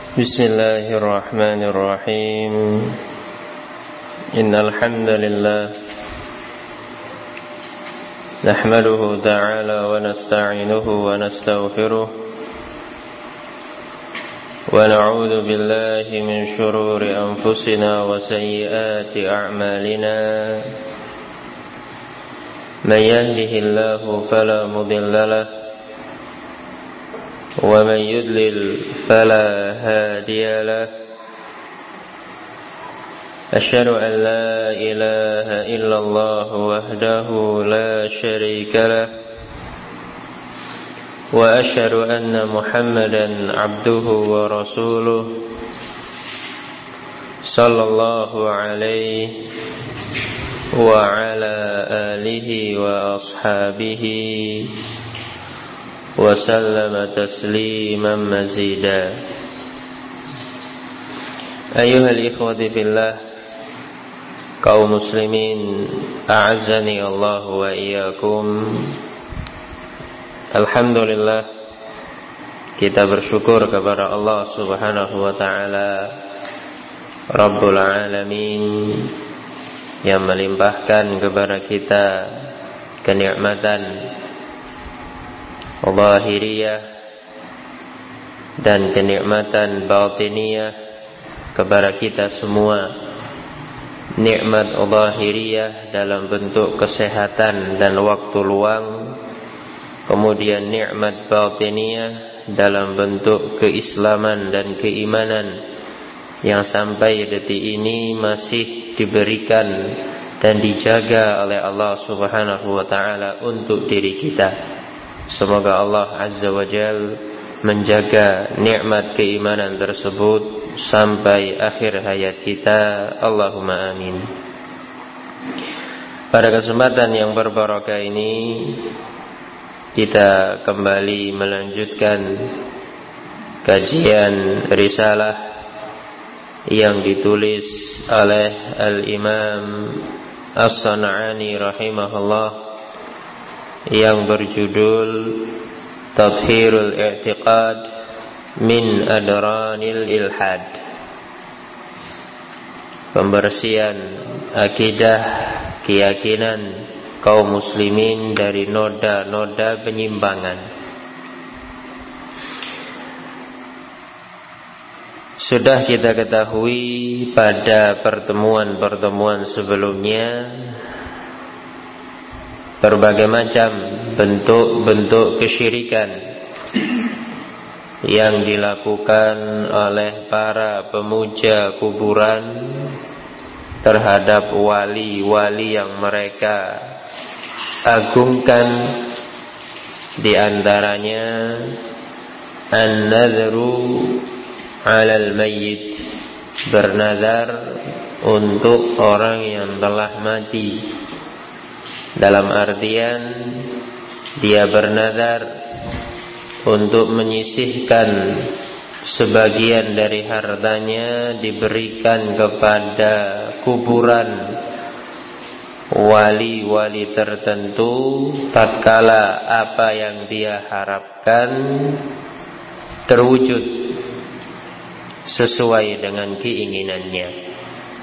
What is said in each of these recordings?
Bismillahirrahmanirrahim. Innal hamdalillah nahmaduhu ta'ala wa nasta'inuhu wa nastaghfiruh wa na'udzu billahi min shururi anfusina wa sayyiati a'malina. Man yahdihillahu fala mudilla lahu ومن يضلل فلا هادي له أشهد أن لا إله إلا الله وحده لا شريك له وأشهد أن محمدا عبده ورسوله صلى الله عليه وعلى آله وأصحابه وسلم تسليما مزيدا. أيها الإخوة في الله, kaum muslimin a'azzani Allah wa iyyakum. Alhamdulillah, kita bersyukur kepada Allah Subhanahu wa taala Rabbul Alamin yang melimpahkan kepada kita kenikmatan zahiriyah dan kenikmatan batiniyah kepada kita semua. Nikmat zahiriyah dalam bentuk kesehatan dan waktu luang, kemudian nikmat batiniyah dalam bentuk keislaman dan keimanan yang sampai detik ini masih diberikan dan dijaga oleh Allah Subhanahu wa taala untuk diri kita. Semoga Allah Azza wa Jal menjaga nikmat keimanan tersebut sampai akhir hayat kita. Allahumma amin. Pada kesempatan yang berbarakah ini, kita kembali melanjutkan kajian risalah yang ditulis oleh Al-Imam As-San'ani rahimahullah, yang berjudul Tathhirul I'tiqad min Adranil Ilhad, pembersihan akidah keyakinan kaum muslimin dari noda-noda penyimpangan. Sudah kita ketahui pada pertemuan-pertemuan sebelumnya berbagai macam bentuk-bentuk kesyirikan yang dilakukan oleh para pemuja kuburan terhadap wali-wali yang mereka agungkan. Di antaranya an-nadhru 'alal mayyit, bernazar untuk orang yang telah mati. Dalam artian dia bernazar untuk menyisihkan sebagian dari hartanya diberikan kepada kuburan wali-wali tertentu tatkala apa yang dia harapkan terwujud sesuai dengan keinginannya.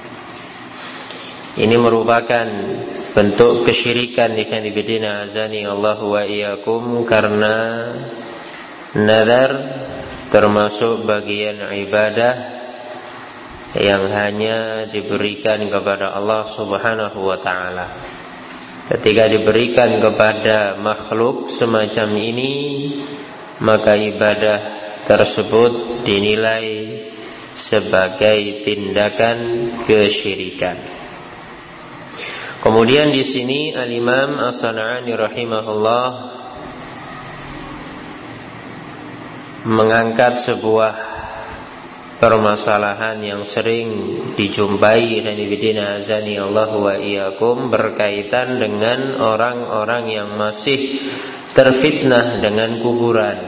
Ini merupakan bentuk kesyirikan ikhwan fillah azani Allah wa iyyakum, karena nazar termasuk bagian ibadah yang hanya diberikan kepada Allah Subhanahu wa taala. Ketika diberikan kepada makhluk semacam ini, maka ibadah tersebut dinilai sebagai tindakan kesyirikan. Kemudian di sini Al-Imam As-San'ani rahimahullah mengangkat sebuah permasalahan yang sering dijumpai dan ibidina azani Allah wa iyyakum, berkaitan dengan orang-orang yang masih terfitnah dengan kuburan,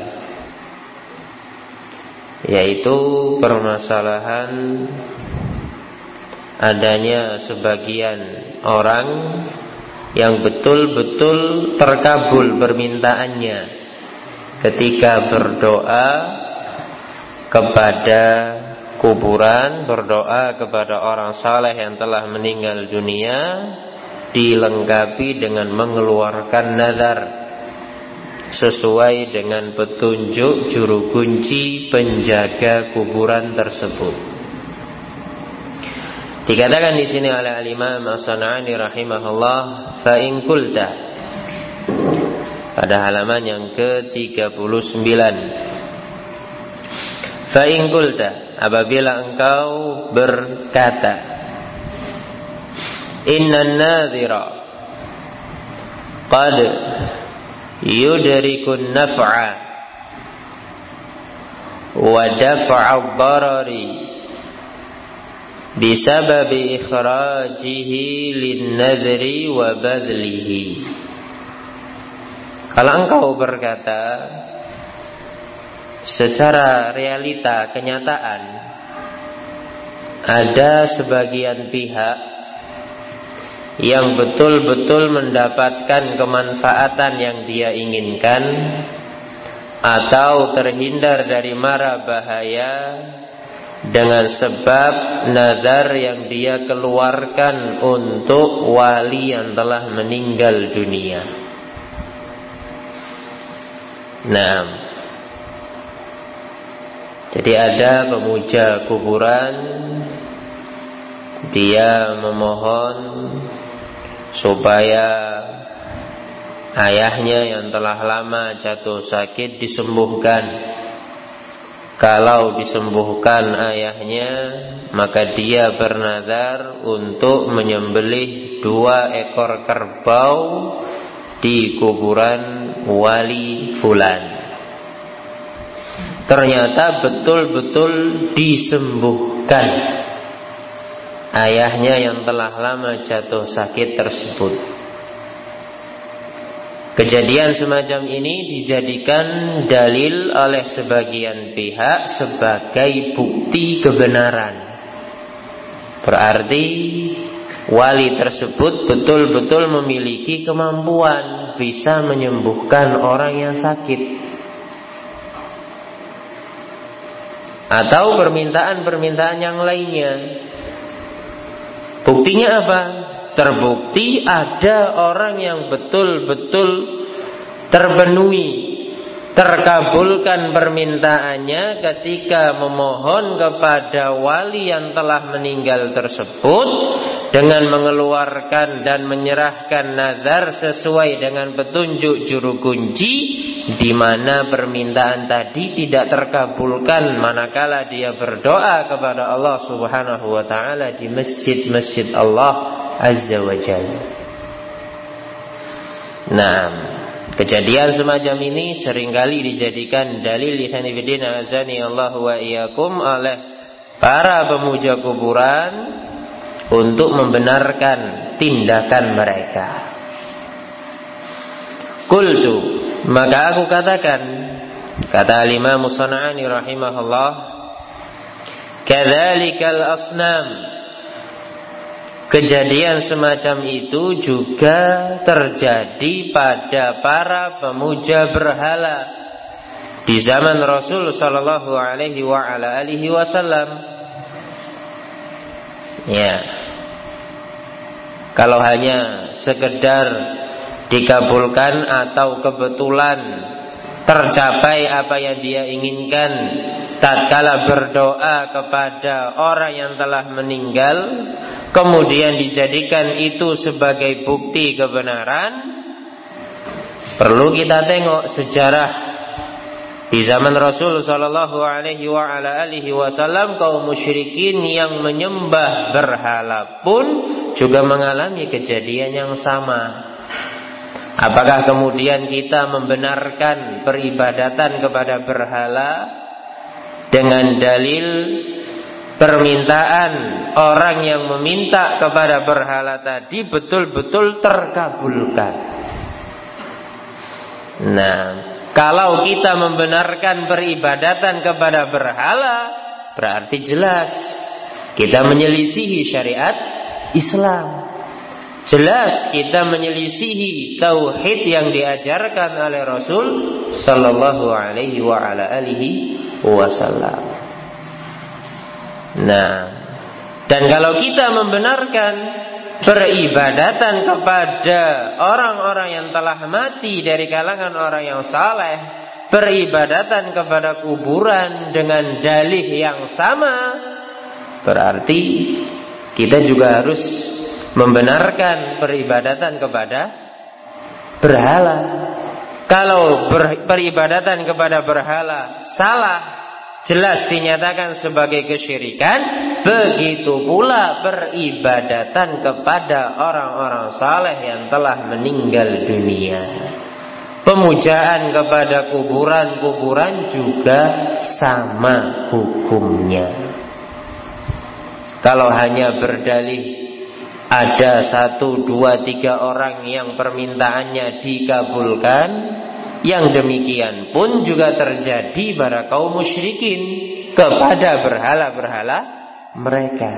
yaitu permasalahan adanya sebagian orang yang betul-betul terkabul permintaannya ketika berdoa kepada kuburan, berdoa kepada orang saleh yang telah meninggal dunia, dilengkapi dengan mengeluarkan nazar sesuai dengan petunjuk juru kunci penjaga kuburan tersebut. Dikatakan di sini oleh Al-Imam As-San'ani rahimahullah, fa in qulta, pada halaman yang ke-39, fa in qulta, apabila engkau berkata, innan nadhira qad yudrikun naf'a wa daf'a ad-darari bisababi ikhrajihi lin-nadhri wa badlihi. Kalau engkau berkata secara realita kenyataan, ada sebagian pihak yang betul-betul mendapatkan kemanfaatan yang dia inginkan atau terhindar dari mara bahaya dengan sebab nazar yang dia keluarkan untuk wali yang telah meninggal dunia. Nah, jadi ada pemuja kuburan, dia memohon supaya ayahnya yang telah lama jatuh sakit disembuhkan. Kalau disembuhkan ayahnya, maka dia bernazar untuk menyembelih 2 ekor kerbau di kuburan wali fulan. Ternyata betul-betul disembuhkan ayahnya yang telah lama jatuh sakit tersebut. Kejadian semacam ini dijadikan dalil oleh sebagian pihak sebagai bukti kebenaran. Berarti wali tersebut betul-betul memiliki kemampuan bisa menyembuhkan orang yang sakit. Atau permintaan-permintaan yang lainnya. Buktinya apa? Terbukti ada orang yang betul-betul terpenuhi, terkabulkan permintaannya ketika memohon kepada wali yang telah meninggal tersebut dengan mengeluarkan dan menyerahkan nazar sesuai dengan petunjuk juru kunci, di mana permintaan tadi tidak terkabulkan manakala dia berdoa kepada Allah Subhanahu wa taala di masjid-masjid Allah Azza wa Jalla. Nah, kejadian semacam ini seringkali dijadikan dalil ikhwanifidin azani Allah wa iyyakum oleh para pemuja kuburan untuk membenarkan tindakan mereka. Qultu, maka aku katakan, kata Imam As-San'ani rahimahullah, kadzalikal asnam, kejadian semacam itu juga terjadi pada para pemuja berhala di zaman Rasul sallallahu alaihi wa ala alihi wasallam. Ya. Kalau hanya sekedar dikabulkan atau kebetulan tercapai apa yang dia inginkan tatkala berdoa kepada orang yang telah meninggal, kemudian dijadikan itu sebagai bukti kebenaran, perlu kita tengok sejarah di zaman Rasul sallallahu alaihi wa ala alihi wasallam. Kaum musyrikin yang menyembah berhala pun juga mengalami kejadian yang sama. Apakah kemudian kita membenarkan peribadatan kepada berhala dengan dalil permintaan orang yang meminta kepada berhala tadi betul-betul terkabulkan? Nah, kalau kita membenarkan peribadatan kepada berhala, berarti jelas kita menyelisihi syariat Islam. Jelas kita menyelisihi tauhid yang diajarkan oleh Rasul sallallahu alaihi wa ala alihi wasallam. Nah, dan kalau kita membenarkan peribadatan kepada orang-orang yang telah mati dari kalangan orang yang saleh, peribadatan kepada kuburan dengan dalih yang sama, berarti kita juga harus membenarkan peribadatan kepada berhala. Kalau peribadatan kepada berhala salah, jelas dinyatakan sebagai kesyirikan, begitu pula peribadatan kepada orang-orang saleh yang telah meninggal dunia. Pemujaan kepada kuburan-kuburan juga sama hukumnya. Kalau hanya berdalih ada 1, 2, 3 orang yang permintaannya dikabulkan, yang demikian pun juga terjadi pada kaum musyrikin kepada berhala-berhala mereka.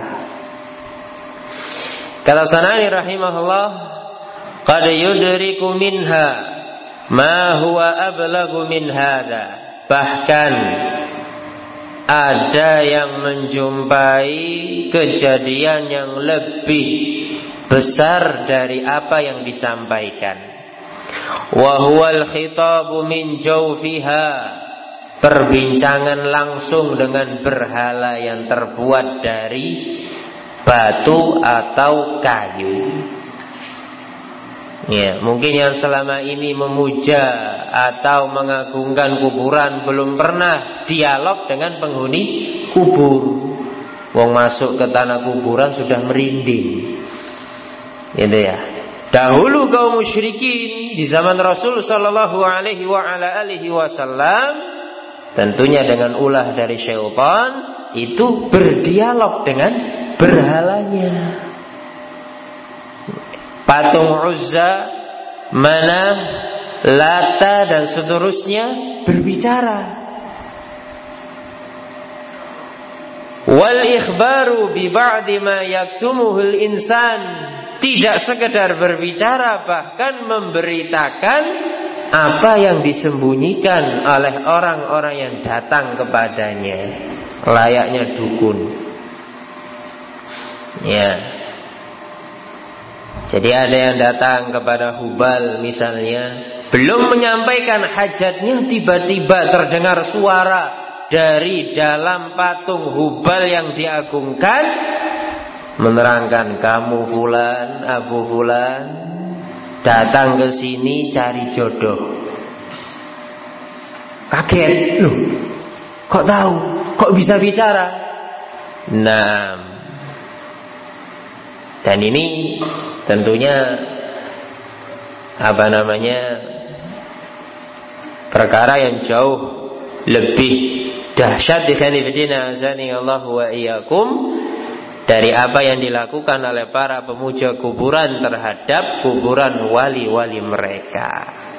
Kata Sanani rahimahullah, qad yudriku minha ma huwa ablagu min hadha. Bahkan ada yang menjumpai kejadian yang lebih besar dari apa yang disampaikan. Wa huwal khitabu min jawfiha, perbincangan langsung dengan berhala yang terbuat dari batu atau kayu. Ya, mungkin yang selama ini memuja atau mengagungkan kuburan belum pernah dialog dengan penghuni kubur. Wong masuk ke tanah kuburan sudah merinding. Gitu ya. Dahulu kaum musyrikin di zaman Rasul sallallahu alaihi wasallam, tentunya dengan ulah dari syaitan, itu berdialog dengan berhalanya. Patung Uzza, Manah, Lata dan seterusnya berbicara. Wal ikhbaru bi ba'di ma yaktumuhul insan, tidak sekedar berbicara, bahkan memberitakan apa yang disembunyikan oleh orang-orang yang datang kepadanya, layaknya dukun. Ya. Jadi ada yang datang kepada Hubal misalnya, belum menyampaikan hajatnya, tiba-tiba terdengar suara dari dalam patung Hubal yang diagungkan, menerangkan, kamu fulan, Abu Fulan, datang ke sini cari jodoh. Kaget, loh, kok tahu? Kok bisa bicara? Nah, dan ini tentunya perkara yang jauh lebih dahsyat wa iyyakum dari apa yang dilakukan oleh para pemuja kuburan terhadap kuburan wali-wali mereka.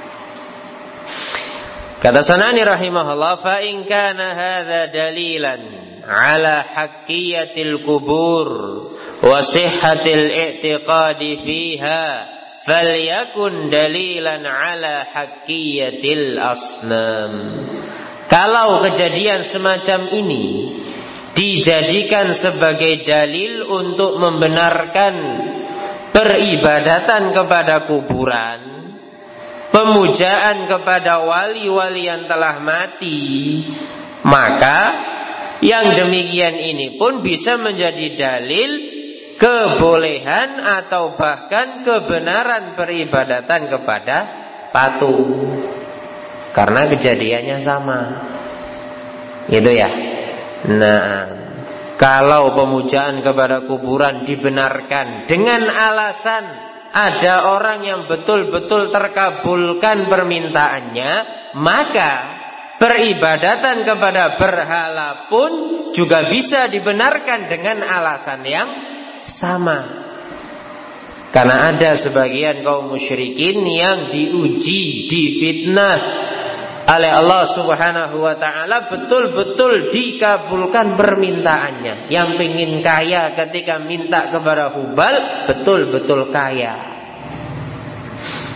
Kata Sanani rahimahullah, fa in kana hadza dalilan ala haqqiyatil kubur wa sihhatil i'tiqadi fiha, falyakun dalilan ala haqqiyatil asnam. Kalau kejadian semacam ini dijadikan sebagai dalil untuk membenarkan peribadatan kepada kuburan, pemujaan kepada wali-wali yang telah mati, maka yang demikian ini pun bisa menjadi dalil kebolehan atau bahkan kebenaran peribadatan kepada patung, karena kejadiannya sama. Gitu ya. Nah, kalau pemujaan kepada kuburan dibenarkan dengan alasan ada orang yang betul-betul terkabulkan permintaannya, maka peribadatan kepada berhala pun juga bisa dibenarkan dengan alasan yang sama. Karena ada sebagian kaum musyrikin yang diuji, difitnah oleh Allah Subhanahu wa ta'ala, betul-betul dikabulkan permintaannya. Yang pengin kaya ketika minta kepada Hubal, betul-betul kaya.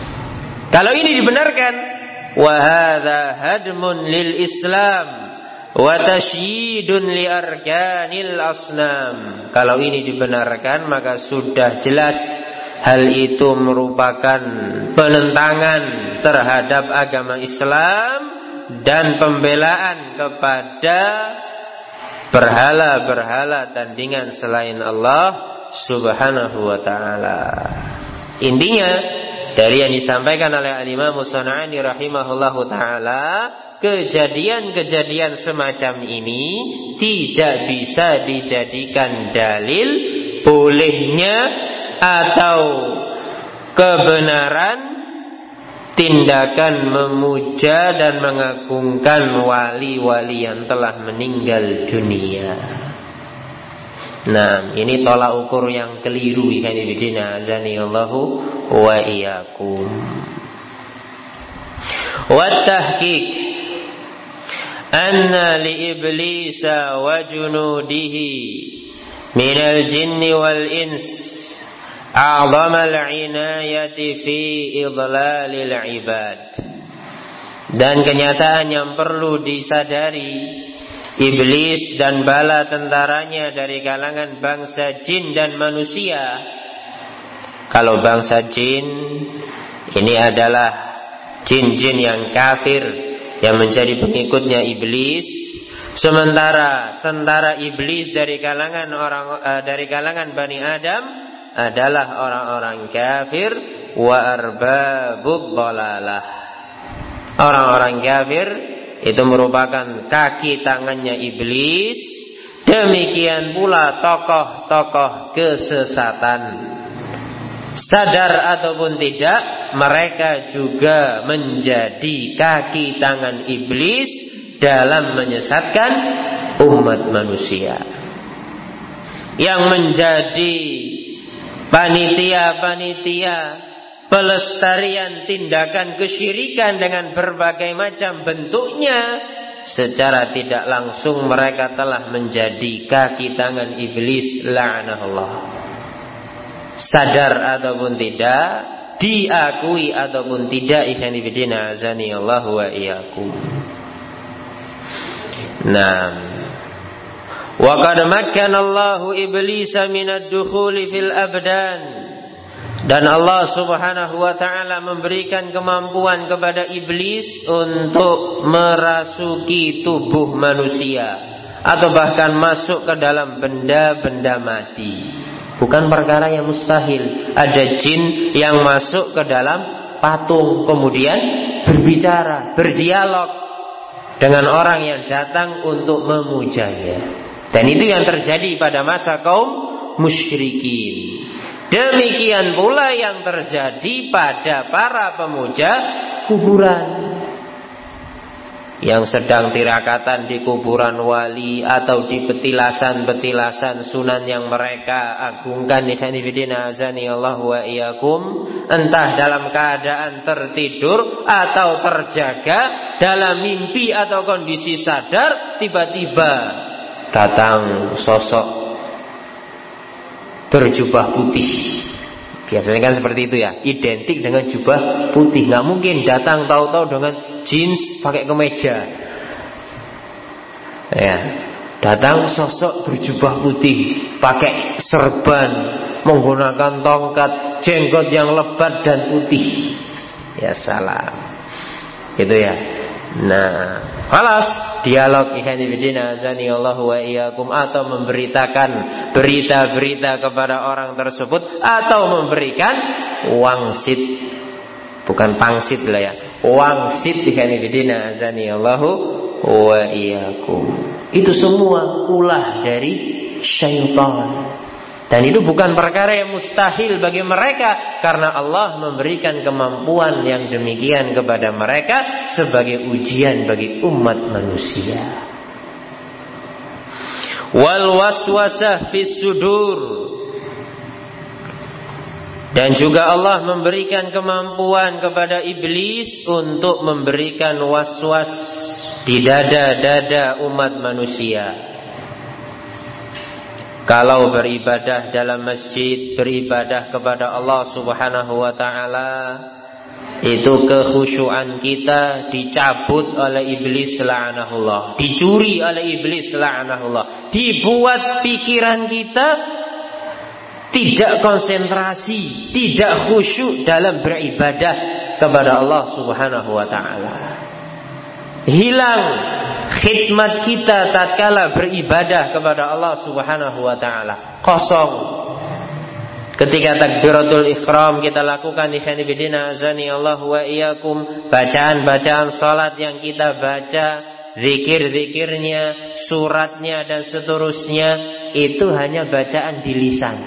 Kalau ini dibenarkan, wa hadza hadmun lil Islam wa tashyidun li arkanil asnam. Kalau ini dibenarkan maka sudah jelas hal itu merupakan penentangan terhadap agama Islam dan pembelaan kepada berhala-berhala tandingan selain Allah Subhanahu wa ta'ala. Intinya dari yang disampaikan oleh Al-Imam As-San'ani rahimahullahu ta'ala, kejadian-kejadian semacam ini tidak bisa dijadikan dalil bolehnya atau kebenaran tindakan memuja dan mengagungkan wali-wali yang telah meninggal dunia. Nah, ini tolak ukur yang keliru ikhwan fillah azanillahu wa iyyakum. Wa tahqiq anna li iblisa wa junudihi minal jinni wal ins a'zamal inayati fi idlalil ibad. Dan kenyataan yang perlu disadari, iblis dan bala tentaranya dari kalangan bangsa jin dan manusia. Kalau bangsa jin ini adalah jin-jin yang kafir yang menjadi pengikutnya iblis, sementara tentara iblis dari kalangan Bani Adam adalah orang-orang kafir wa arbabud dhalalah. Orang-orang kafir itu merupakan kaki tangannya iblis. Demikian pula tokoh-tokoh kesesatan. Sadar ataupun tidak, mereka juga menjadi kaki tangan iblis dalam menyesatkan umat manusia. Yang menjadi panitia-panitia pelestarian tindakan kesyirikan dengan berbagai macam bentuknya, secara tidak langsung mereka telah menjadi kaki tangan iblis la'anahullah. Sadar ataupun tidak, diakui ataupun tidak, ikhwan fillah azanillahu wa iyyakum. Naam. Wa qad makkanallahu iblisa minad dukhuli fil abdan. Dan Allah Subhanahu wa ta'ala memberikan kemampuan kepada iblis untuk merasuki tubuh manusia atau bahkan masuk ke dalam benda-benda mati. Bukan perkara yang mustahil. Ada jin yang masuk ke dalam patung kemudian berbicara, berdialog dengan orang yang datang untuk memujanya. Dan itu yang terjadi pada masa kaum musyrikin. Demikian pula yang terjadi pada para pemuja kuburan yang sedang tirakatan di kuburan wali atau di petilasan-petilasan sunan yang mereka agungkan. Azanillahu wa iyyakum. Entah dalam keadaan tertidur atau terjaga, dalam mimpi atau kondisi sadar, tiba-tiba datang sosok berjubah putih. Biasanya kan seperti itu ya, identik dengan jubah putih. Nggak mungkin datang tahu-tahu dengan jeans pakai kemeja. Ya, datang sosok berjubah putih, pakai serban, menggunakan tongkat, jenggot yang lebat dan putih. Ya salam. Gitu ya. Nah, halas dialog ikhwan fillah azanillahu wa iyyakum, atau memberitakan berita-berita kepada orang tersebut, atau memberikan wangsit, bukan pangsit lah ya, wangsit ikhwan fillah azanillahu wa iyyakum. Itu semua ulah dari syaitan. Dan itu bukan perkara yang mustahil bagi mereka, karena Allah memberikan kemampuan yang demikian kepada mereka sebagai ujian bagi umat manusia. Wal waswasah fis sudur. Dan juga Allah memberikan kemampuan kepada iblis untuk memberikan waswas di dada-dada umat manusia. Kalau beribadah dalam masjid, beribadah kepada Allah Subhanahu wa ta'ala, itu kekhusyuan kita dicabut oleh iblis la'anahullah, dicuri oleh iblis la'anahullah, dibuat pikiran kita tidak konsentrasi, tidak khusyuk dalam beribadah kepada Allah Subhanahu wa taala. Hilang khidmat kita tatkala beribadah kepada Allah Subhanahu wa taala. Kosong. Ketika takbiratul ihram kita lakukan di khanibidina azani Allah wa iyyakum, bacaan-bacaan salat yang kita baca, zikir-zikirnya, suratnya dan seterusnya, itu hanya bacaan di lisan.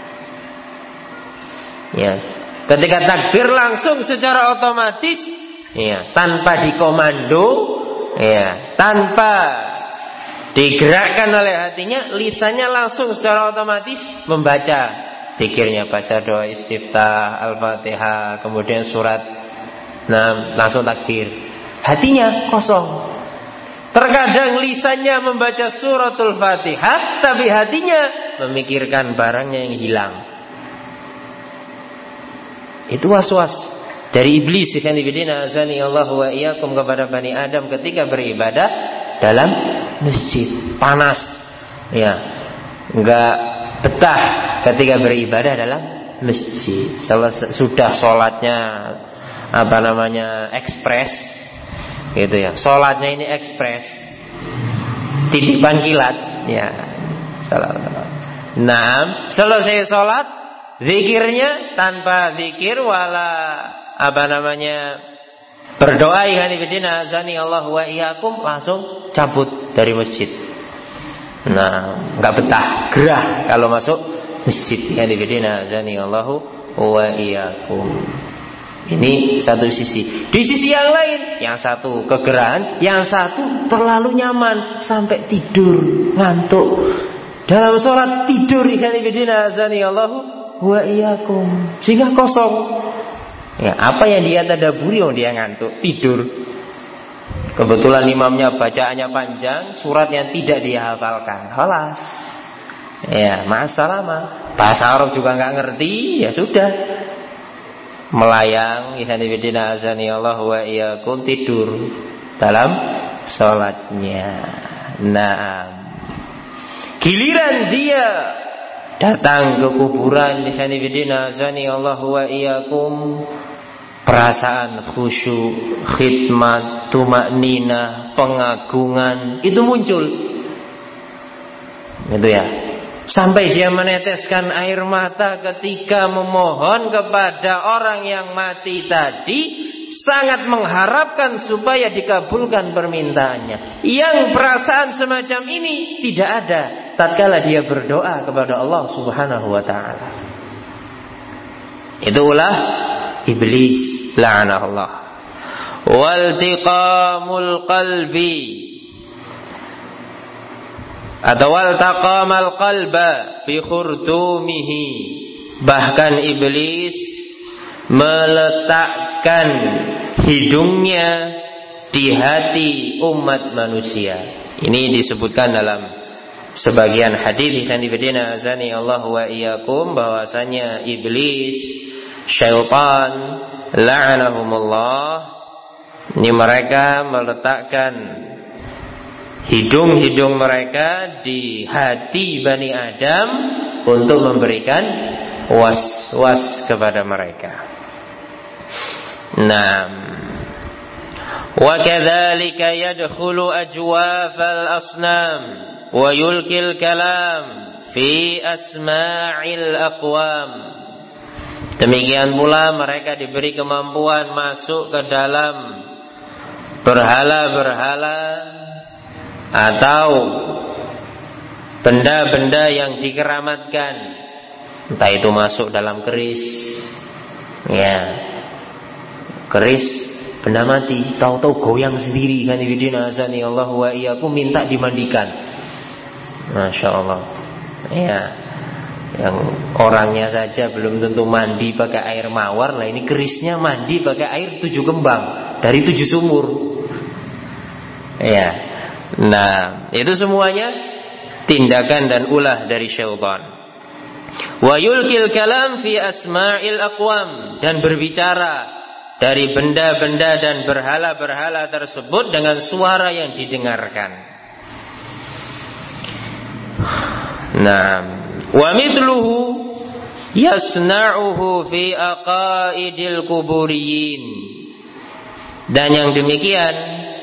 Ya. Ketika takbir langsung secara otomatis, ya, tanpa dikomando, ya, tanpa digerakkan oleh hatinya, lisannya langsung secara otomatis membaca zikirnya, baca doa istiftah, al-fatihah, kemudian surat, langsung takbir. Hatinya kosong. Terkadang lisannya membaca suratul fatihah, tapi hatinya memikirkan barangnya yang hilang. Itu waswas dari iblis ikhwanifidina azani Allah wa iyyakum kepada Bani Adam ketika beribadah dalam masjid. Panas, ya, enggak betah ketika beribadah dalam masjid. Sudah sholatnya ekspres, gitu ya. Sholatnya ini ekspres, titipan kilat, ya. Selesai sholat, zikirnya tanpa zikir berdoa ikhwanifidina azani Allah wa iyyakum, langsung cabut dari masjid. Enggak betah, gerah kalau masuk masjid. Ikhwanifidina azani Allah wa iyyakum. Ini satu sisi. Di sisi yang lain, yang satu kegerahan, yang satu terlalu nyaman sampai tidur, ngantuk. Dalam sholat tidur ikhwanifidina azani Allah wa iyyakum, sehingga kosong. Ya, apa yang dia tadaburi, dia ngantuk, tidur. Kebetulan imamnya bacaannya panjang, surat yang tidak dihafalkan, halas. Ya, masalah bahasa Arab juga nggak ngerti, ya sudah. Melayang, ikhwanifidina azani Allah wa iyyakum, tidur dalam sholatnya. Giliran dia datang ke kuburan, ikhwanifidina azani Allah wa iyyakum, perasaan khusyuk, khidmat, tumakninah, pengagungan itu muncul. Gitu ya. Sampai dia meneteskan air mata ketika memohon kepada orang yang mati tadi, sangat mengharapkan supaya dikabulkan permintaannya. Yang perasaan semacam ini tidak ada tatkala dia berdoa kepada Allah Subhanahu wa taala. Itulah iblis la'anahullah. Waltiqamul qalbi atau waltaqamal qalba bi khurtumihi. Bahkan iblis meletakkan hidungnya di hati umat manusia. Ini disebutkan dalam sebagian hadis ikhwanifidina azani Allah wa iyyakum, bahwasanya iblis, syaitan la'anahumullah, ini mereka meletakkan hidung-hidung mereka di hati Bani Adam untuk memberikan was-was kepada mereka. Wa kadzalika yadkhulu ajwafal asnam wa yulkil kalam fi asma'il aqwam. Demikian pula mereka diberi kemampuan masuk ke dalam berhala-berhala atau benda-benda yang dikeramatkan, entah itu masuk dalam keris, ya, keris benda mati, tahu-tahu goyang sendiri, kan ibidina azani Allah wa iyyakum, minta dimandikan. Masya Allah, ya, yang orangnya saja belum tentu mandi pakai air mawar, lah ini kerisnya mandi pakai air 7 kembang dari 7 sumur, ya. Itu semuanya tindakan dan ulah dari syaitan. Wa yulkil kalam fi asma'il aqwam, dan berbicara dari benda-benda dan berhala-berhala tersebut dengan suara yang didengarkan. Nah, wa mithluhu yasna'uhu fi aqaidil kuburiyin. Dan yang demikian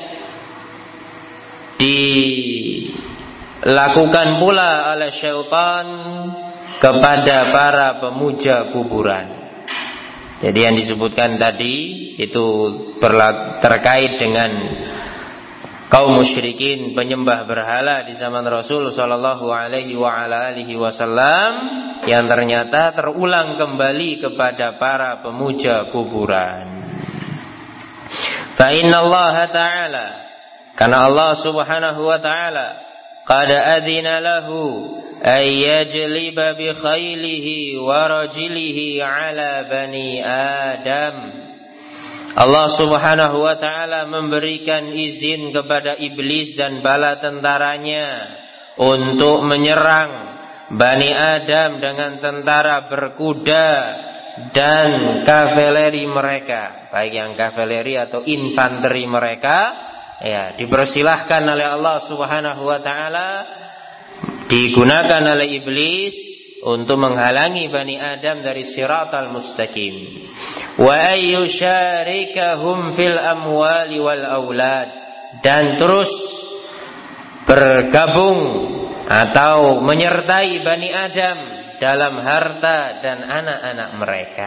dilakukan pula oleh syaitan kepada para pemuja kuburan. Jadi yang disebutkan tadi itu terkait dengan kaum musyrikin penyembah berhala di zaman Rasul sallallahu alaihi wasallam yang ternyata terulang kembali kepada para pemuja kuburan. Fa innallaha ta'ala, karena Allah Subhanahu wa ta'ala qad adzina lahu ay yajliba bi khailihi wa rajilihi ala bani Adam. Allah Subhanahu wa ta'ala memberikan izin kepada iblis dan bala tentaranya untuk menyerang Bani Adam dengan tentara berkuda dan kavaleri mereka, baik yang kavaleri atau infanteri mereka, ya, dipersilahkan oleh Allah Subhanahu wa ta'ala, digunakan oleh iblis untuk menghalangi Bani Adam dari siratal mustaqim. Wa ayyusharikahum fil amwali wal aulad, dan terus bergabung atau menyertai Bani Adam dalam harta dan anak-anak mereka.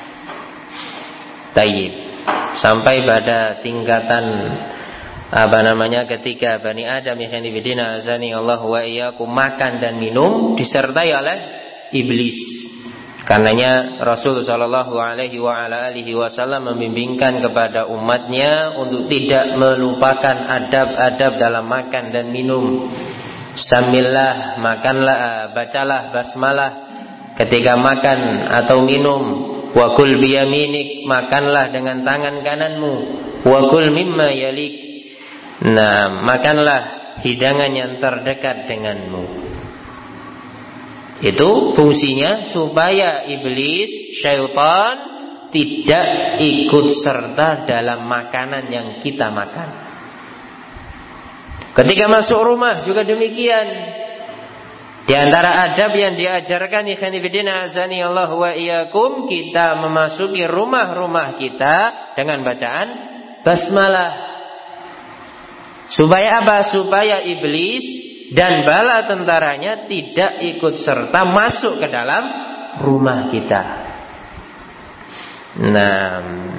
Tayyib. Sampai pada tingkatan ketika Bani Adam yang dibidina azani Allah wa iyyakum makan dan minum disertai oleh iblis. Karenanya Rasul sallallahu alaihi wasallam membimbingkan kepada umatnya untuk tidak melupakan adab-adab dalam makan dan minum. Samillah, makanlah, bacalah basmalah ketika makan atau minum. Wa kul biyaminik, makanlah dengan tangan kananmu. Wa kul mimma yalik, nah, makanlah hidangan yang terdekat denganmu. Itu fungsinya supaya iblis, syaitan tidak ikut serta dalam makanan yang kita makan. Ketika masuk rumah juga demikian. Di antara adab yang diajarkan ikhwan fillah azani Allah wa iyyakum, kita memasuki rumah-rumah kita dengan bacaan basmalah. Supaya apa? Supaya iblis dan bala tentaranya tidak ikut serta masuk ke dalam rumah kita. Nah,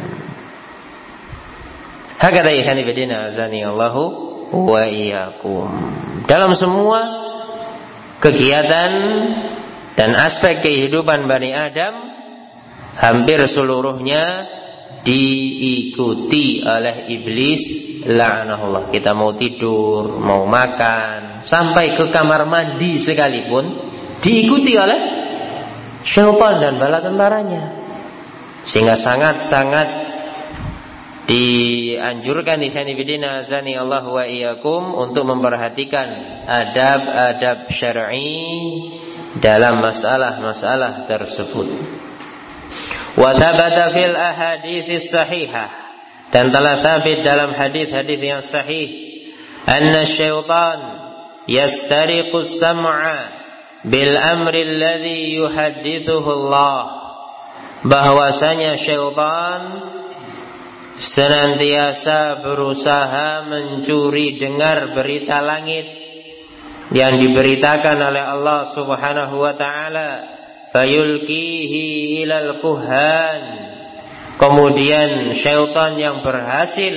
hakada ikhwan fillah azani Allah wa iyyakum. Dalam semua kegiatan dan aspek kehidupan Bani Adam, hampir seluruhnya diikuti oleh iblis la'anahullah. Kita mau tidur, mau makan, sampai ke kamar mandi sekalipun diikuti oleh syaitan dan bala tentaranya. Sehingga sangat-sangat dianjurkan ikhwanifidina azani Allah wa iyyakum untuk memperhatikan adab-adab syar'i dalam masalah-masalah tersebut. Wa thabata fil ahadits sahihah, dan telah thabit dalam hadis-hadis yang sahih, anna syaitan yastariqu sam'a bil amri alladhi yuhaddithuhu Allah, bahwasanya syaitan senantiasa berusaha mencuri dengar berita langit yang diberitakan oleh Allah Subhanahu wa ta'ala, fayulkihi ilal kuhan. Kemudian syaitan yang berhasil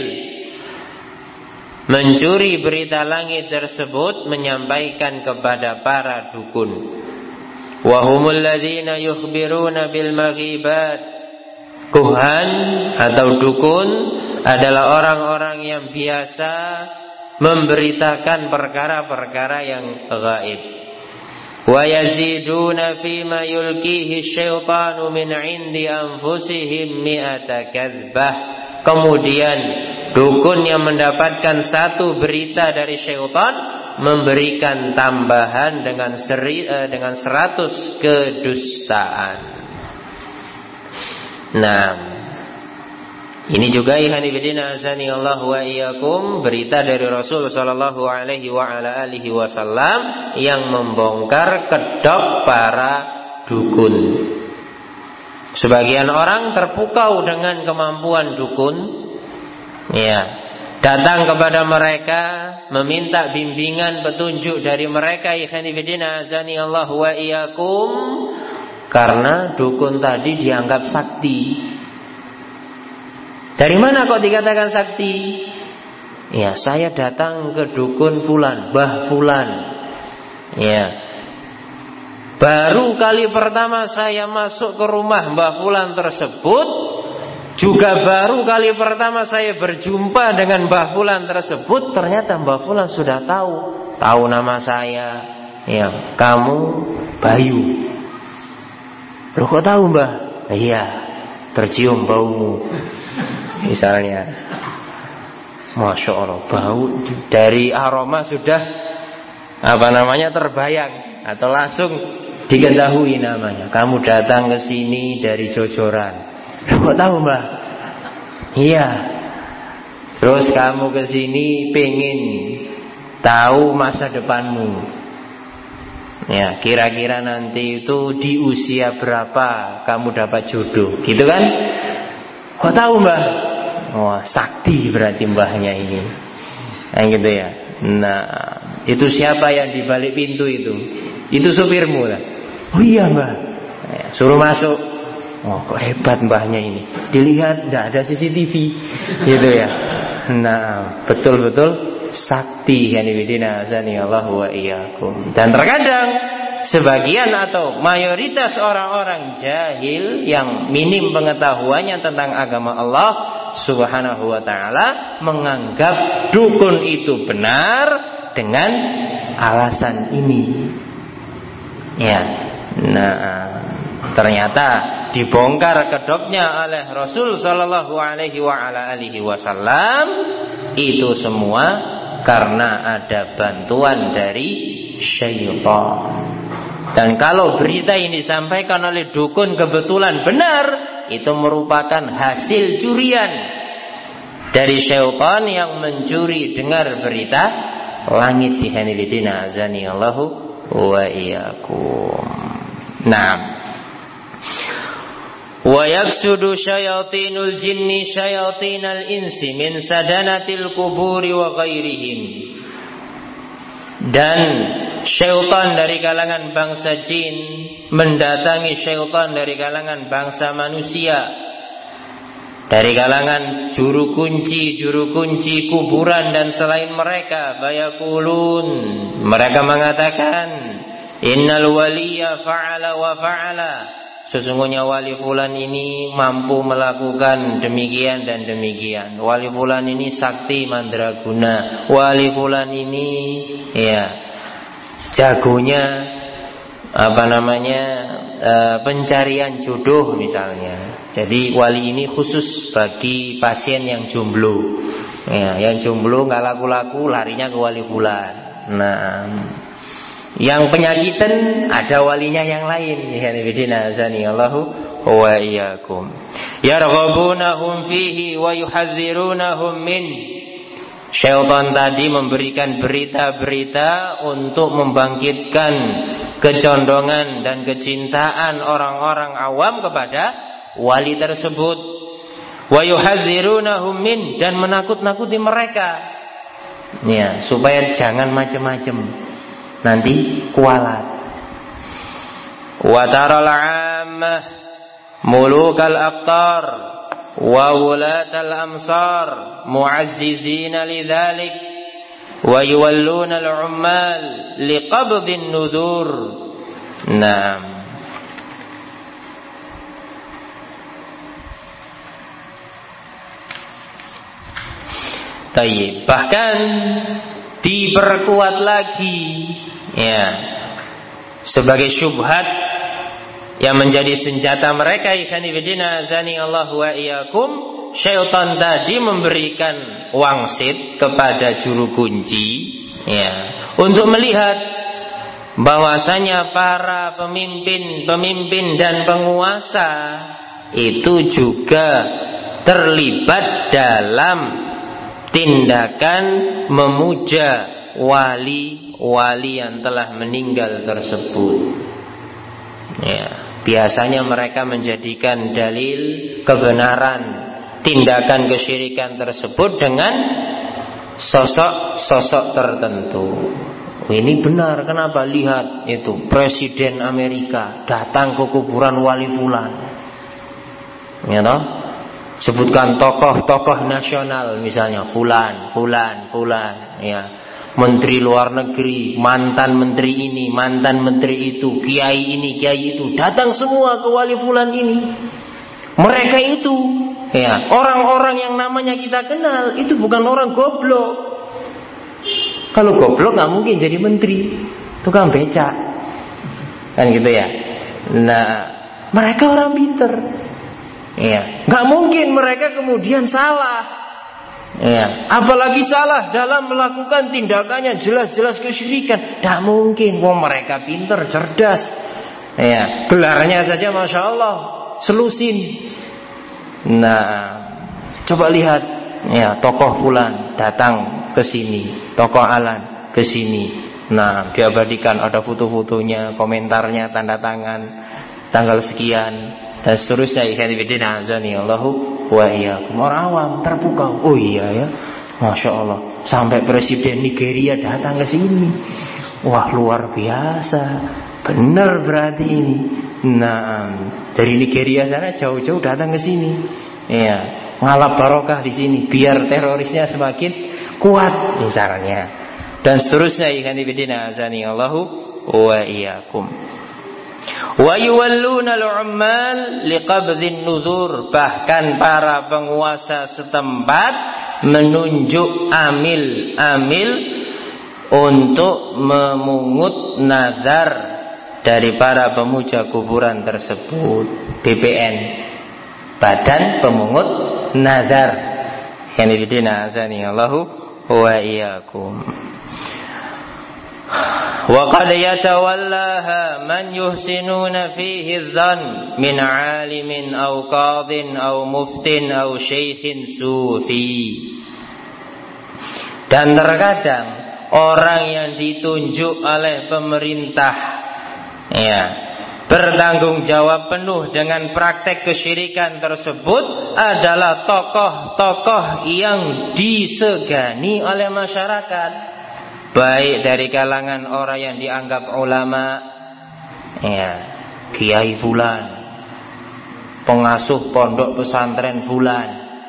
mencuri berita langit tersebut menyampaikan kepada para dukun. Wa humul ladzina yukhbiruna bil maghibat. Kuhan atau dukun adalah orang-orang yang biasa memberitakan perkara-perkara yang gaib. Wa yaziduna fima yulkihi syaitanu min 'indi anfusihim mi'ata kadzbah. Kemudian dukun yang mendapatkan satu berita dari syaitan memberikan tambahan dengan 100 kedustaan. Nah, Ini juga ikhwan fillah azani Allah wa iyyakum, berita dari Rasul sallallahu alaihi wa ala alihi wasallam yang membongkar kedok para dukun. Sebagian orang terpukau dengan kemampuan dukun, ya, datang kepada mereka meminta bimbingan petunjuk dari mereka ikhwan fillah azani Allah wa iyyakum, karena dukun tadi dianggap sakti. Dari mana kok dikatakan sakti? Ya, saya datang ke dukun fulan, Mbah fulan. Ya. Baru kali pertama saya masuk ke rumah Mbah fulan tersebut, juga baru kali pertama saya berjumpa dengan Mbah fulan tersebut, ternyata Mbah fulan sudah tahu nama saya. Ya, kamu Bayu. Loh kok tahu, Mbah? Iya, tercium baumu. Misalnya, Masya Allah, bau dari aroma sudah terbayang atau langsung diketahui namanya. Kamu datang ke sini dari Jojoran. Kok tahu, Mbak? Iya. Terus kamu ke sini pengen tahu masa depanmu. Ya, kira-kira nanti itu di usia berapa kamu dapat jodoh, gitu kan? Kok tahu, Mbak? Wah, sakti berarti mbahnya ini. Nah, gitu ya. Nah, itu siapa yang di balik pintu itu? Itu supirmu lah. Oh iya, Mbah. Ya, suruh masuk. Oh, kok hebat mbahnya ini. Dilihat enggak ada CCTV. Gitu ya. Nah, betul-betul sakti hanifidina azani Allah wa iyyakum. Dan terkadang sebagian atau mayoritas orang-orang jahil yang minim pengetahuannya tentang agama Allah Subhanahu wa ta'ala menganggap dukun itu benar dengan alasan ini. Ya. Nah, ternyata dibongkar kedoknya oleh Rasul sallallahu alaihi wa ala alihi wasallam, itu semua karena ada bantuan dari syaitan. Dan kalau berita ini disampaikan oleh dukun kebetulan benar, itu merupakan hasil curian dari syaitan yang mencuri dengar berita langit di hanifidina azani Allahu wa iyyakum. Naam. Wa yaksudu syayatinul jinni syayatinal insi min sadanatil kuburi wa ghairihim. Dan syaitan dari kalangan bangsa jin mendatangi syaitan dari kalangan bangsa manusia, dari kalangan juru kunci kuburan dan selain mereka. Bayakulun, mereka mengatakan, innal waliya fa'ala wa fa'ala, sesungguhnya wali fulan ini mampu melakukan demikian dan demikian. Wali fulan ini sakti mandraguna. Wali fulan ini ya jagonya pencarian jodoh misalnya. Jadi wali ini khusus bagi pasien yang jomblo. Ya, yang jomblo nggak laku-laku larinya ke wali fulan. Nah, yang penyakitan ada walinya yang lain. Ya nabiyina azani Allahu wa iyyakum. Yarghabunahum fihi wa yuhadzirunahum min. Syaitan tadi memberikan berita-berita untuk membangkitkan kecondongan dan kecintaan orang-orang awam kepada wali tersebut. Wa yuhadzirunahum min, dan menakut-nakuti mereka. Ya, supaya jangan macam-macam. Nanti kualat. Wa taral 'ammah mulukal aqtar wa wulatal amsar mu'azzizina lidzalik wa yuwalluna al-'ummal liqabdhin nudur. Naam. Tayyib. Bahkan diperkuat lagi, ya, sebagai syubhat yang menjadi senjata mereka. Ikhwan fillah azani Allah wa iyyakum. Syaitan tadi memberikan wangsit kepada juru kunci, ya, untuk melihat bahwasanya para pemimpin dan penguasa itu juga terlibat dalam tindakan memuja wali yang telah meninggal tersebut. Ya, biasanya mereka menjadikan dalil kebenaran tindakan kesyirikan tersebut dengan sosok tertentu. Ini benar, kenapa? Lihat itu Presiden Amerika datang ke kuburan wali fulan. Ya toh? Sebutkan tokoh-tokoh nasional misalnya fulan, ya. Menteri luar negeri, mantan menteri ini, mantan menteri itu, kiai ini, kiai itu, datang semua ke wali fulan ini. Mereka itu, ya, orang-orang yang namanya kita kenal, itu bukan orang goblok. Kalau goblok nggak mungkin jadi menteri, tukang becak, kan gitu ya. Nah, mereka orang pinter, ya, nggak mungkin mereka kemudian salah. Ya, apalagi salah dalam melakukan tindakannya jelas-jelas kesyirikan. Tidak mungkin. Wah, mereka pintar, cerdas. Ya, gelarnya saja masya Allah selusin. Nah, coba lihat, ya, tokoh fulan datang ke sini, tokoh alan ke sini. Nah, diabadikan ada foto-fotonya, komentarnya, tanda tangan, tanggal sekian dan seterusnya. Ikhwanifidina azani Allahu wa iyyakum. Orang awam terpukau. Oh iya ya, masya Allah, sampai Presiden Nigeria datang ke sini. Wah, luar biasa. Benar berarti ini. Nah, dari Nigeria sana jauh-jauh datang ke sini. Ya, ngalap barokah di sini biar terorisnya semakin kuat misalnya. Dan seterusnya. Ikhwanifidina azani Allahu wa iyyakum. Wa yuwalluna al-ummal liqabdhin nuzur. Bahkan para penguasa setempat menunjuk amil-amil untuk memungut nazar dari para pemuja kuburan tersebut. BPN, Badan Pemungut Nazar. Hanifidina azani Allahu wa iyyakum. وَقَدْ يَتَوَلَّاهَا مَنْ يُحْسِنُونَ فِيهِ الظَّنَّ مِنْ عَالِمٍ أَوْ قَاضٍ أَوْ مُفْتٍ أَوْ شَيْخٍ صُوفِي. Dan terkadang orang yang ditunjuk oleh pemerintah, ya, bertanggung jawab penuh dengan praktek kesyirikan tersebut adalah tokoh-tokoh yang disegani oleh masyarakat. Baik dari kalangan orang yang dianggap ulama, ya, kiai fulan, pengasuh pondok pesantren fulan.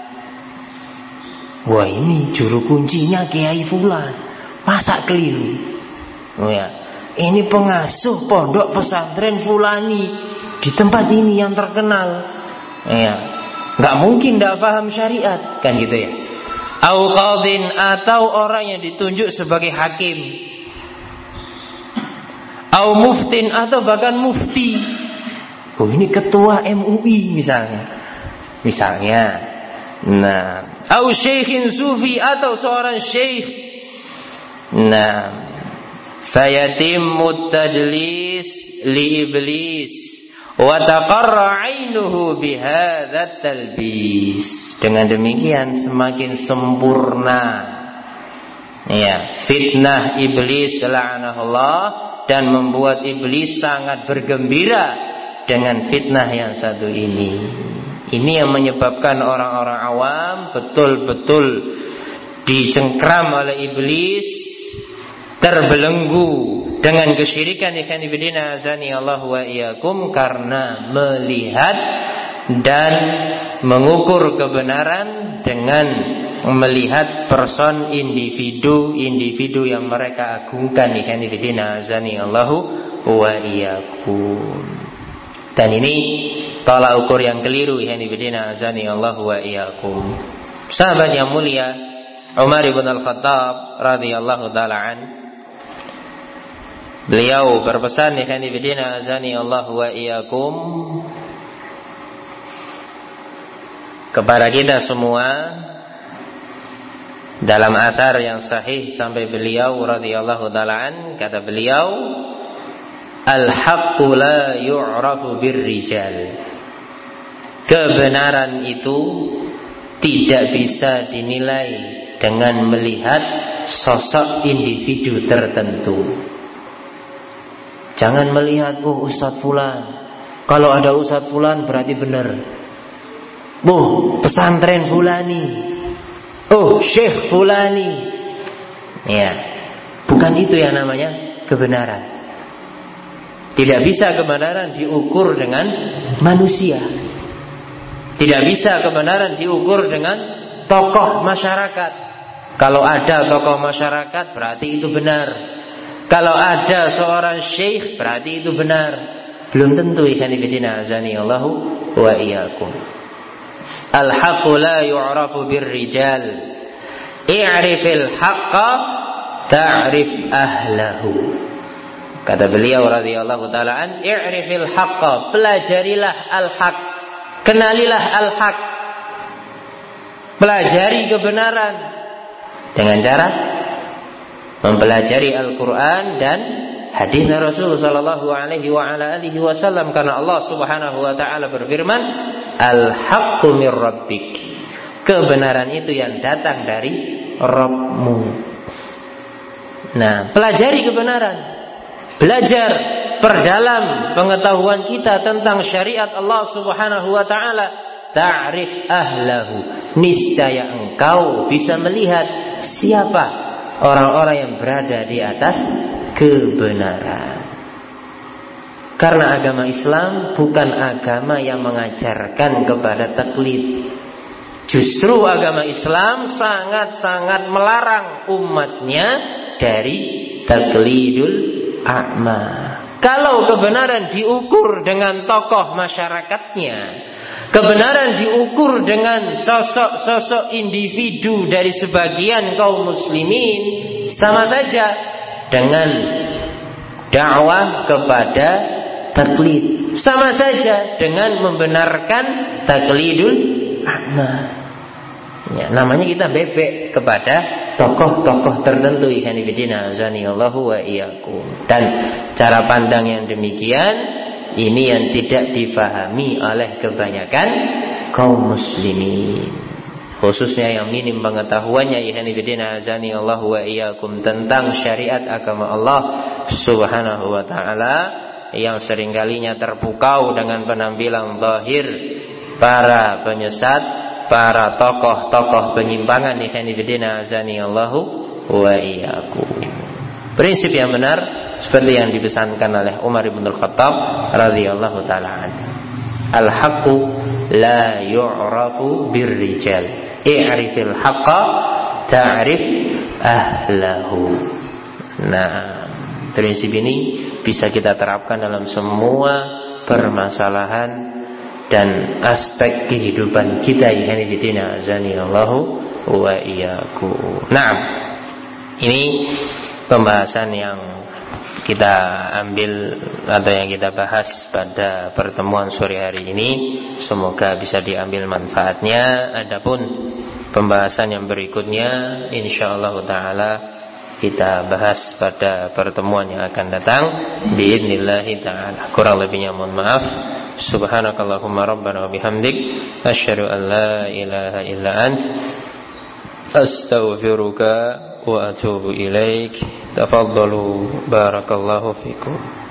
Wah, ini juru kuncinya kiai fulan, masa keliru? Oh ya, ini pengasuh pondok pesantren fulani di tempat ini yang terkenal. Ya, nggak mungkin nggak paham syariat, kan gitu ya. Au qadhin, atau orang yang ditunjuk sebagai hakim. Au muftin, atau bahkan mufti. Oh, ini ketua MUI misalnya. Nah, au syekhin sufi, atau seorang syekh. Nah, fayatimmu tadlis li iblis wa taqarra 'ainuhu bihadzal talbis. Dengan demikian semakin sempurna, ya, fitnah iblis la'anahullah, dan membuat iblis sangat bergembira dengan fitnah yang satu ini. Ini yang menyebabkan orang-orang awam betul-betul dicengkram oleh iblis, terbelenggu dengan kesyirikan. Ikhwanifidina azani Allah wa iyyakum, karena melihat dan mengukur kebenaran dengan melihat person individu yang mereka agungkan. Ikhwanifidina azani Allahu wa iyyakum. Dan ini tolak ukur yang keliru. Ikhwanifidina azani Allahu wa iyyakum. Sahabat yang mulia Umar ibn al-Khattab radhiyallahu ta'ala an, beliau berpesan, ikhwanifidina azani Allahu wa iyyakum, kepada kita semua dalam athar yang sahih sampai beliau radhiyallahu ta'ala an, kata beliau, al-haqqu la yu'rafu birrijal. Kebenaran itu tidak bisa dinilai dengan melihat sosok individu tertentu. Jangan melihat, oh Ustadz Fulan, kalau ada Ustadz Fulan berarti benar. Oh pesantren Fulani, oh Syekh Fulani. Ya, bukan itu yang namanya kebenaran. Tidak bisa kebenaran diukur dengan manusia. Tidak bisa kebenaran diukur dengan tokoh masyarakat. Kalau ada tokoh masyarakat berarti itu benar. Kalau ada seorang syekh berarti itu benar. Belum tentu, ikhwan fillah azani Allahu wa iyyakum. Al-haqqu la yu'rafu birrijal. I'rifil haqqa ta'rif ahlahu. Kata beliau radhiyallahu taala an, i'rifil haqqa, pelajarilah al-haq. Kenalilah al-haq. Pelajari kebenaran dengan cara mempelajari Al-Quran dan hadis Rasul sallallahu alaihi wasallam, karena Allah Subhanahu wa taala berfirman, al-haqqu mir rabbik. Kebenaran itu yang datang dari Rabbmu. Nah, pelajari kebenaran. Belajar, perdalam pengetahuan kita tentang syariat Allah Subhanahu wa taala. Ta'rif ahlahu. Niscaya engkau bisa melihat siapa orang-orang yang berada di atas kebenaran. Karena agama Islam bukan agama yang mengajarkan kepada taklid. Justru agama Islam sangat-sangat melarang umatnya dari taklidul a'ma. Kalau kebenaran diukur dengan tokoh masyarakatnya, kebenaran diukur dengan sosok-sosok individu dari sebagian kaum muslimin, sama saja dengan dakwah kepada taklid. Sama saja dengan membenarkan taklidul a'ma. Ya, namanya kita bebek kepada tokoh-tokoh tertentu, ikhwan fillah azani Allahu wa iyyakum. Dan cara pandang yang demikian ini yang tidak difahami oleh kebanyakan kaum muslimin, khususnya yang minim pengetahuannya, ikhwan fillah azani Allahu wa iyyakum, tentang syariat agama Allah Subhanahu wa taala, yang seringkalinya terpukau dengan penampilan zahir para penyesat, para tokoh-tokoh penyimpangan, ikhwan fillah azani Allahu wa iyyakum. Prinsip yang benar seperti yang dipesankan oleh Umar bin Khattab radhiyallahu taala anhu. Al-haqqu la yu'rafu birrijal. I'rifil haqqa ta'rif ahlahu. Nah, prinsip ini bisa kita terapkan dalam semua permasalahan dan aspek kehidupan kita, ikhwan fillah azani Allahu wa iyyakum. Nah, ini pembahasan yang kita ambil atau yang kita bahas pada pertemuan sore hari ini. Semoga bisa diambil manfaatnya. Adapun pembahasan yang berikutnya insyaallah taala kita bahas pada pertemuan yang akan datang biidznillah taala. Kurang lebihnya mohon maaf. Subhanakallahumma rabbana wa bihamdik asyhadu an la ilaha illa ant astaghfiruka wa atubu ilaik. Tafaddalu barakallahu fikum.